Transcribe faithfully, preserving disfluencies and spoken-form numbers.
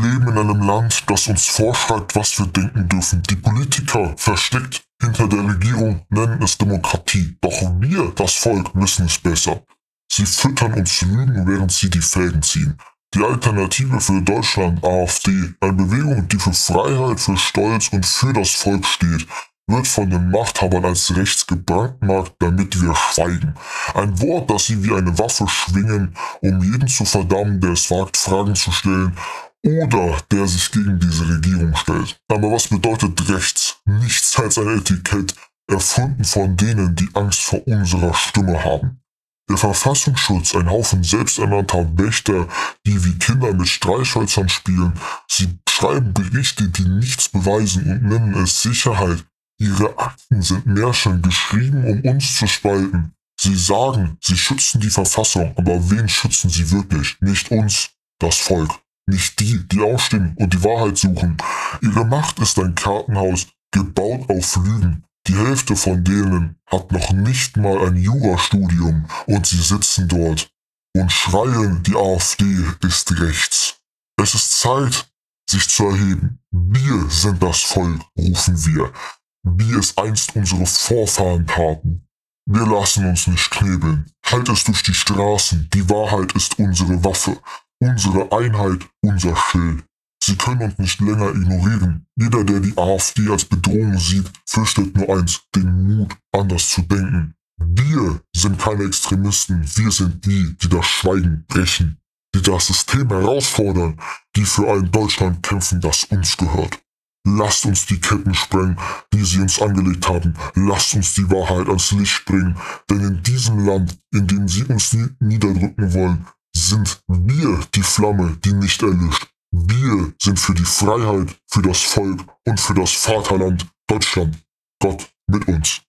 leben in einem Land, das uns vorschreibt, was wir denken dürfen. Die Politiker, versteckt hinter der Regierung, nennen es Demokratie. Doch wir, das Volk, wissen es besser. Sie füttern uns Lügen, während sie die Fäden ziehen. Die Alternative für Deutschland, AfD, eine Bewegung, die für Freiheit, für Stolz und für das Volk steht, wird von den Machthabern als rechts gebrandmarkt, damit wir schweigen. Ein Wort, das sie wie eine Waffe schwingen, um jeden zu verdammen, der es wagt, Fragen zu stellen oder der sich gegen diese Regierung stellt. Aber was bedeutet rechts? Nichts als ein Etikett, erfunden von denen, die Angst vor unserer Stimme haben. Der Verfassungsschutz, ein Haufen selbsternannter Wächter, die wie Kinder mit Streichhölzern spielen. Sie schreiben Berichte, die nichts beweisen und nennen es Sicherheit. Ihre Akten sind Märchen, geschrieben, um uns zu spalten. Sie sagen, sie schützen die Verfassung, aber wen schützen sie wirklich? Nicht uns, das Volk. Nicht die, die aufstehen und die Wahrheit suchen. Ihre Macht ist ein Kartenhaus, gebaut auf Lügen. Die Hälfte von denen hat noch nicht mal ein Jurastudium und sie sitzen dort und schreien, die AfD ist rechts. Es ist Zeit, sich zu erheben. Wir sind das Volk, rufen wir, wie es einst unsere Vorfahren taten. Wir lassen uns nicht knebeln. Halt es durch die Straßen, die Wahrheit ist unsere Waffe, unsere Einheit, unser Schild. Sie können uns nicht länger ignorieren. Jeder, der die AfD als Bedrohung sieht, fürchtet nur eins, den Mut, anders zu denken. Wir sind keine Extremisten, wir sind die, die das Schweigen brechen, die das System herausfordern, die für ein Deutschland kämpfen, das uns gehört. Lasst uns die Ketten sprengen, die sie uns angelegt haben. Lasst uns die Wahrheit ans Licht bringen, denn in diesem Land, in dem sie uns nie niederdrücken wollen, sind wir die Flamme, die nicht erlischt. Wir sind für die Freiheit, für das Volk und für das Vaterland Deutschland. Gott mit uns.